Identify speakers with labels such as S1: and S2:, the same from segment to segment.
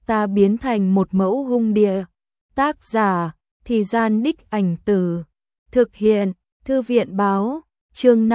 S1: ta biến thành một mẫu hung địa. Tác giả, Thì Gian Đích Ảnh Từ. Thực hiện, Thư viện báo, chương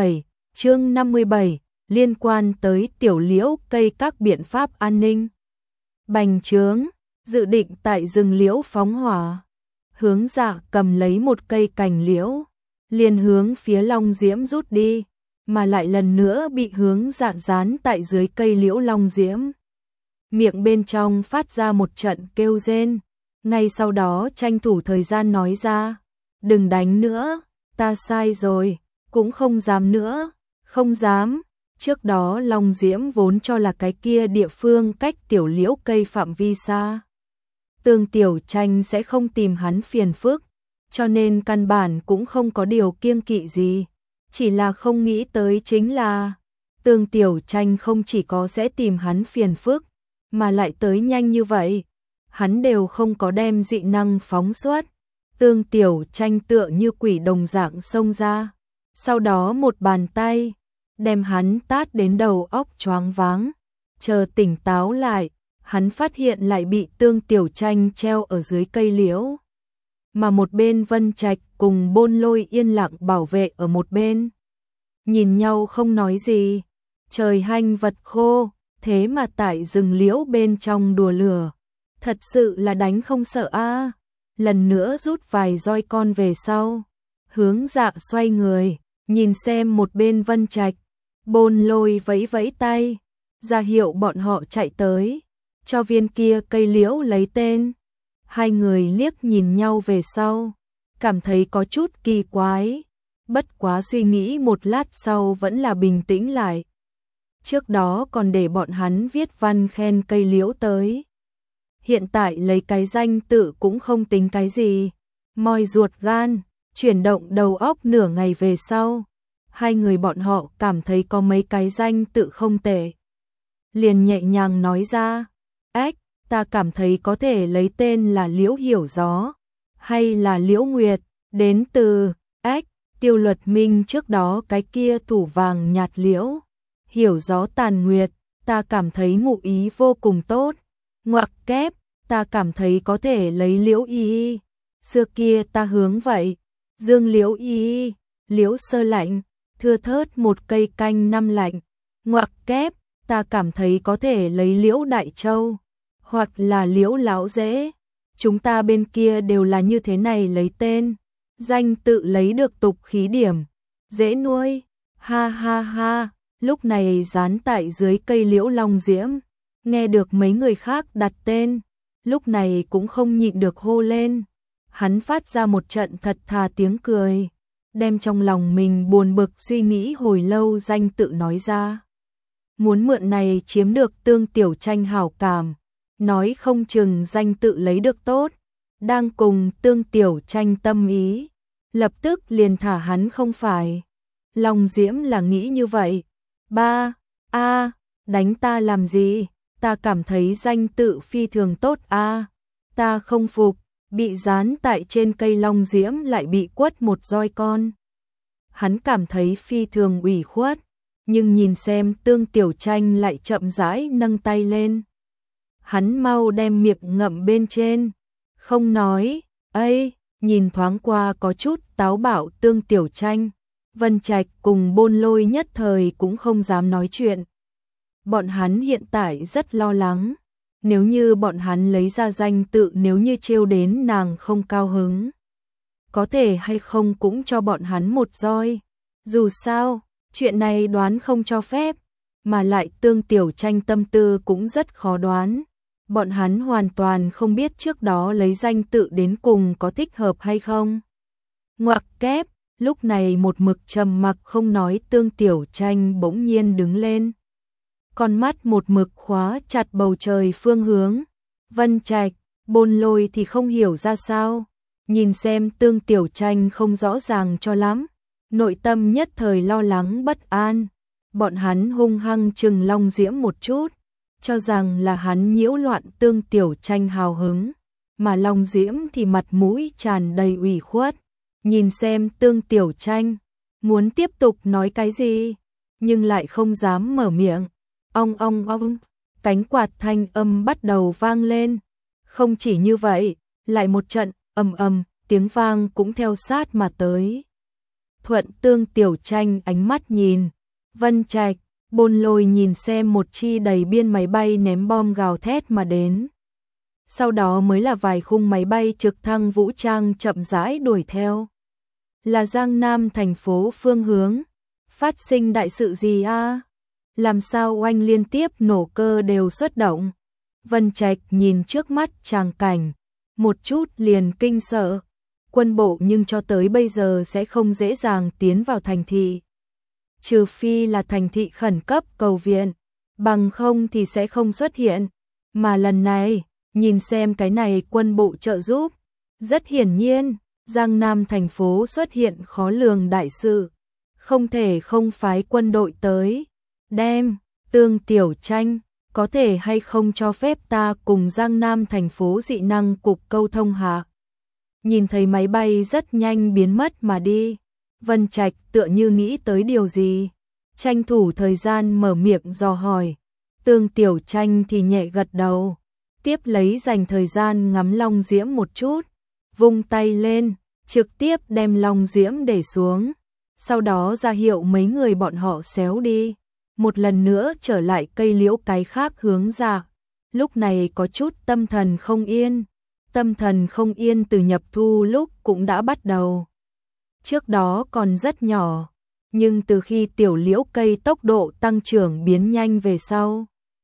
S1: 57, liên quan tới tiểu liễu cây các biện pháp an ninh. Bành trướng, dự định tại rừng liễu phóng hỏa. Hướng Dạ cầm lấy một cây cành liễu, liền hướng phía Long Diễm rút đi, mà lại lần nữa bị Hướng Dạ dán tại dưới cây liễu Long Diễm. Miệng bên trong phát ra một trận kêu rên, ngay sau đó tranh thủ thời gian nói ra, đừng đánh nữa, ta sai rồi, cũng không dám nữa, không dám. Trước đó Long Diễm vốn cho là cái kia địa phương cách tiểu liễu cây phạm vi xa. Tương Tiểu Tranh sẽ không tìm hắn phiền phức, cho nên căn bản cũng không có điều kiêng kỵ gì. Chỉ là không nghĩ tới chính là Tương Tiểu Tranh không chỉ có sẽ tìm hắn phiền phức, mà lại tới nhanh như vậy. Hắn đều không có đem dị năng phóng xuất. Tương Tiểu Tranh tựa như quỷ đồng dạng xông ra. Sau đó một bàn tay đem hắn tát đến đầu óc choáng váng. Chờ tỉnh táo lại, hắn phát hiện lại bị Tương Tiểu Tranh treo ở dưới cây liễu. Mà một bên Vân Trạch cùng Bôn Lôi yên lặng bảo vệ ở một bên. Nhìn nhau không nói gì. Trời hanh vật khô, thế mà tại rừng liễu bên trong đùa lửa. Thật sự là đánh không sợ a. Lần nữa rút vài roi con về sau. Hướng Dạ xoay người, nhìn xem một bên Vân Trạch. Bôn Lôi vẫy vẫy tay, ra hiệu bọn họ chạy tới, cho viên kia cây liễu lấy tên. Hai người liếc nhìn nhau về sau, cảm thấy có chút kỳ quái, bất quá suy nghĩ một lát sau vẫn là bình tĩnh lại. Trước đó còn để bọn hắn viết văn khen cây liễu tới. Hiện tại lấy cái danh tự cũng không tính cái gì, moi ruột gan, chuyển động đầu óc nửa ngày về sau. Hai người bọn họ cảm thấy có mấy cái danh tự không tệ. Liền nhẹ nhàng nói ra, ếch, ta cảm thấy có thể lấy tên là Liễu Hiểu Gió, hay là Liễu Nguyệt, đến từ, ếch, Tiêu Luật Minh trước đó cái kia thủ vàng nhạt liễu. Hiểu Gió tàn nguyệt, ta cảm thấy ngụ ý vô cùng tốt. Ngoặc kép, ta cảm thấy có thể lấy Liễu Y. Xưa kia ta hướng vậy, Dương Liễu Y, Liễu Sơ Lạnh, thưa thớt một cây canh năm lạnh. Ngoặc kép, ta cảm thấy có thể lấy Liễu Đại Châu, hoặc là Liễu Lão Dễ. Chúng ta bên kia đều là như thế này lấy tên. Danh tự lấy được tục khí điểm, dễ nuôi. Ha ha ha, lúc này dán tại dưới cây liễu Long Diễm, nghe được mấy người khác đặt tên, lúc này cũng không nhịn được hô lên. Hắn phát ra một trận thật thà tiếng cười, đem trong lòng mình buồn bực suy nghĩ hồi lâu danh tự nói ra. Muốn mượn này chiếm được Tương Tiểu Tranh hảo cảm, nói không chừng danh tự lấy được tốt, đang cùng Tương Tiểu Tranh tâm ý, lập tức liền thả hắn không phải. Long Diễm là nghĩ như vậy. Đánh ta làm gì? Ta cảm thấy danh tự phi thường tốt a. Ta không phục, bị dán tại trên cây Long Diễm lại bị quất một roi con. Hắn cảm thấy phi thường ủy khuất, nhưng nhìn xem Tương Tiểu Tranh lại chậm rãi nâng tay lên. Hắn mau đem miệng ngậm bên trên, không nói, nhìn thoáng qua có chút táo bạo Tương Tiểu Tranh. Vân Trạch cùng Bôn Lôi nhất thời cũng không dám nói chuyện. Bọn hắn hiện tại rất lo lắng, nếu như bọn hắn lấy ra danh tự, nếu như trêu đến nàng không cao hứng, có thể hay không cũng cho bọn hắn một roi. Dù sao, chuyện này đoán không cho phép, mà lại Tương Tiểu Tranh tâm tư cũng rất khó đoán. Bọn hắn hoàn toàn không biết trước đó lấy danh tự đến cùng có thích hợp hay không. Ngoặc kép, lúc này một mực trầm mặc không nói Tương Tiểu Tranh bỗng nhiên đứng lên. Con mắt một mực khóa chặt bầu trời phương hướng. Vân Trạch, Bôn Lôi thì không hiểu ra sao. Nhìn xem Tương Tiểu Tranh không rõ ràng cho lắm. Nội tâm nhất thời lo lắng bất an. Bọn hắn hung hăng trừng Long Diễm một chút, cho rằng là hắn nhiễu loạn Tương Tiểu Tranh hào hứng. Mà Long Diễm thì mặt mũi tràn đầy ủy khuất. Nhìn xem Tương Tiểu Tranh, muốn tiếp tục nói cái gì, nhưng lại không dám mở miệng. Ong, cánh quạt thanh âm bắt đầu vang lên. Không chỉ như vậy, lại một trận ầm ầm, tiếng vang cũng theo sát mà tới. Thuận Tương Tiểu Tranh ánh mắt nhìn, Vân Trạch, Bôn Lôi nhìn xem một chi đầy biên máy bay ném bom gào thét mà đến. Sau đó mới là vài khung máy bay trực thăng vũ trang chậm rãi đuổi theo. Là Giang Nam thành phố phương hướng. Phát sinh đại sự gì a? Làm sao oanh liên tiếp nổ cơ đều xuất động? Vân Trạch nhìn trước mắt tràng cảnh, một chút liền kinh sợ. Quân bộ nhưng cho tới bây giờ sẽ không dễ dàng tiến vào thành thị. Trừ phi là thành thị khẩn cấp cầu viện, bằng không thì sẽ không xuất hiện. Mà lần này, nhìn xem cái này quân bộ trợ giúp. Rất hiển nhiên, Giang Nam thành phố xuất hiện khó lường đại sự. Không thể không phái quân đội tới. Đem, Tương Tiểu Tranh, có thể hay không cho phép ta cùng Giang Nam thành phố dị năng cục câu thông hạ. Nhìn thấy máy bay rất nhanh biến mất mà đi. Vân Trạch tựa như nghĩ tới điều gì. Tranh thủ thời gian mở miệng dò hỏi. Tương Tiểu Tranh thì nhẹ gật đầu. Tiếp lấy dành thời gian ngắm long diễm một chút. Vung tay lên, trực tiếp đem long diễm để xuống. Sau đó ra hiệu mấy người bọn họ xéo đi. Một lần nữa trở lại cây liễu cái khác hướng ra. Lúc này có chút tâm thần không yên. Tâm thần không yên từ nhập thu lúc cũng đã bắt đầu. Trước đó còn rất nhỏ, nhưng từ khi tiểu liễu cây tốc độ tăng trưởng biến nhanh về sau,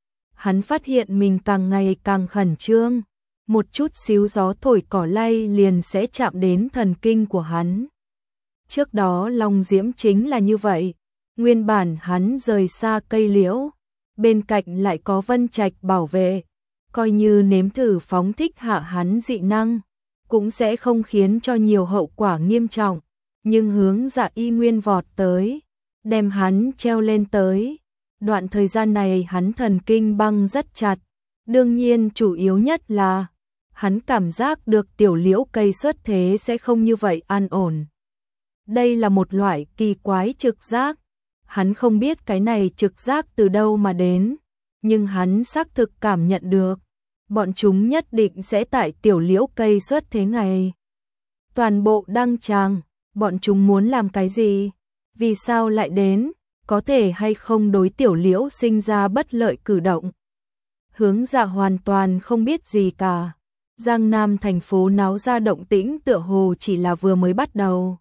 S1: hắn phát hiện mình càng ngày càng khẩn trương, một chút xíu gió thổi cỏ lay liền sẽ chạm đến thần kinh của hắn. Trước đó long diễm chính là như vậy, nguyên bản hắn rời xa cây liễu, bên cạnh lại có Vân Trạch bảo vệ, coi như nếm thử phóng thích hạ hắn dị năng, cũng sẽ không khiến cho nhiều hậu quả nghiêm trọng. Nhưng hướng Dạ Y Nguyên vọt tới, đem hắn treo lên tới. Đoạn thời gian này hắn thần kinh băng rất chặt. Đương nhiên chủ yếu nhất là hắn cảm giác được tiểu liễu cây xuất thế sẽ không như vậy an ổn. Đây là một loại kỳ quái trực giác. Hắn không biết cái này trực giác từ đâu mà đến, nhưng hắn xác thực cảm nhận được. Bọn chúng nhất định sẽ tại tiểu liễu cây xuất thế ngày. Toàn bộ đăng tràng. Bọn chúng muốn làm cái gì? Vì sao lại đến? Có thể hay không đối tiểu liễu sinh ra bất lợi cử động? Hướng Dạ hoàn toàn không biết gì cả. Giang Nam thành phố náo ra động tĩnh tựa hồ chỉ là vừa mới bắt đầu.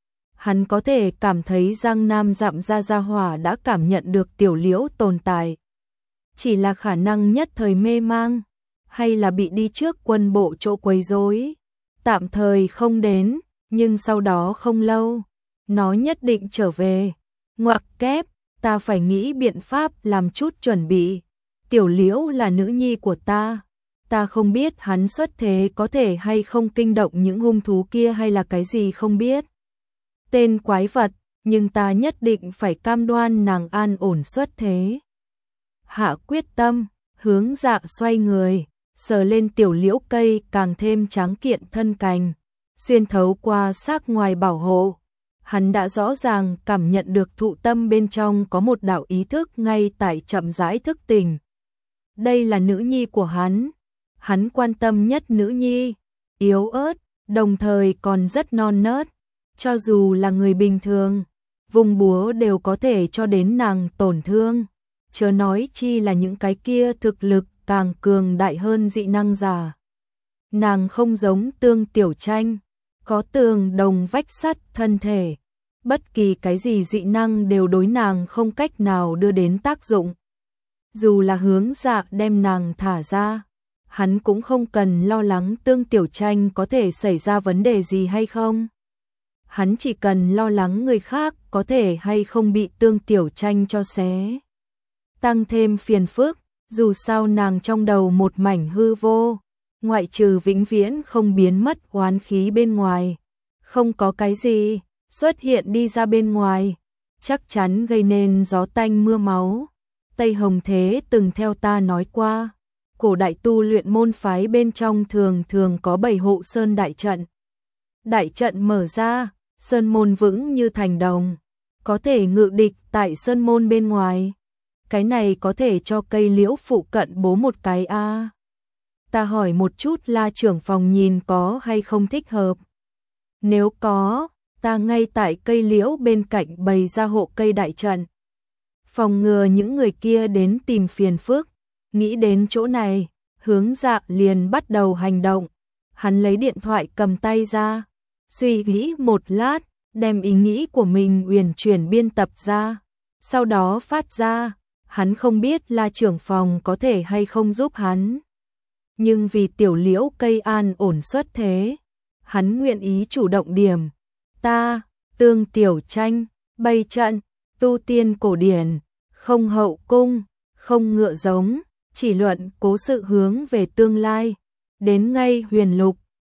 S1: Hắn có thể cảm thấy Giang Nam dặm ra gia hỏa đã cảm nhận được tiểu liễu tồn tại. Chỉ là khả năng nhất thời mê mang, hay là bị đi trước quân bộ chỗ quấy rối. Tạm thời không đến. Nhưng sau đó không lâu, nó nhất định trở về. Ngoặc kép, ta phải nghĩ biện pháp làm chút chuẩn bị. Tiểu liễu là nữ nhi của ta. Ta không biết hắn xuất thế có thể hay không kinh động những hung thú kia hay là cái gì không biết. Tên quái vật, nhưng ta nhất định phải cam đoan nàng an ổn xuất thế. Hạ quyết tâm, hướng Dạ xoay người, sờ lên tiểu liễu cây càng thêm tráng kiện thân cành. Xuyên thấu qua xác ngoài bảo hộ, hắn đã rõ ràng cảm nhận được thụ tâm bên trong có một đạo ý thức ngay tại chậm rãi thức tỉnh. Đây là nữ nhi của hắn quan tâm nhất nữ nhi, yếu ớt, đồng thời còn rất non nớt. Cho dù là người bình thường, vùng búa đều có thể cho đến nàng tổn thương. Chớ nói chi là những cái kia thực lực càng cường đại hơn dị năng giả. Nàng không giống Tương Tiểu Tranh, có tường đồng vách sắt thân thể. Bất kỳ cái gì dị năng đều đối nàng không cách nào đưa đến tác dụng. Dù là hướng Dạ đem nàng thả ra, hắn cũng không cần lo lắng Tương Tiểu Tranh có thể xảy ra vấn đề gì hay không. Hắn chỉ cần lo lắng người khác có thể hay không bị Tương Tiểu Tranh cho xé. Tăng thêm phiền phức, dù sao nàng trong đầu một mảnh hư vô, ngoại trừ vĩnh viễn không biến mất oán khí bên ngoài. Không có cái gì xuất hiện đi ra bên ngoài, chắc chắn gây nên gió tanh mưa máu. Tây Hồng Thế từng theo ta nói qua, cổ đại tu luyện môn phái bên trong thường thường có 7 hộ sơn đại trận. Đại trận mở ra, sơn môn vững như thành đồng, có thể ngự địch tại sơn môn bên ngoài. cái này có thể cho cây liễu phụ cận bố một cái a. Ta hỏi một chút La trưởng phòng nhìn có hay không thích hợp. Nếu có, ta ngay tại cây liễu bên cạnh bày ra hộ cây đại trận. Phòng ngừa những người kia đến tìm phiền phức. Nghĩ đến chỗ này, Hướng Dạ liền bắt đầu hành động. Hắn lấy điện thoại cầm tay ra, suy nghĩ một lát, đem ý nghĩ của mình uyển chuyển biên tập ra, sau đó phát ra. Hắn không biết La trưởng phòng có thể hay không giúp hắn, nhưng vì tiểu liễu cây an ổn xuất thế, hắn nguyện ý chủ động điểm. Ta, Tương Tiểu Tranh, bày trận, tu tiên cổ điển, không hậu cung, không ngựa giống, chỉ luận cố sự hướng về tương lai, đến ngay huyền lục,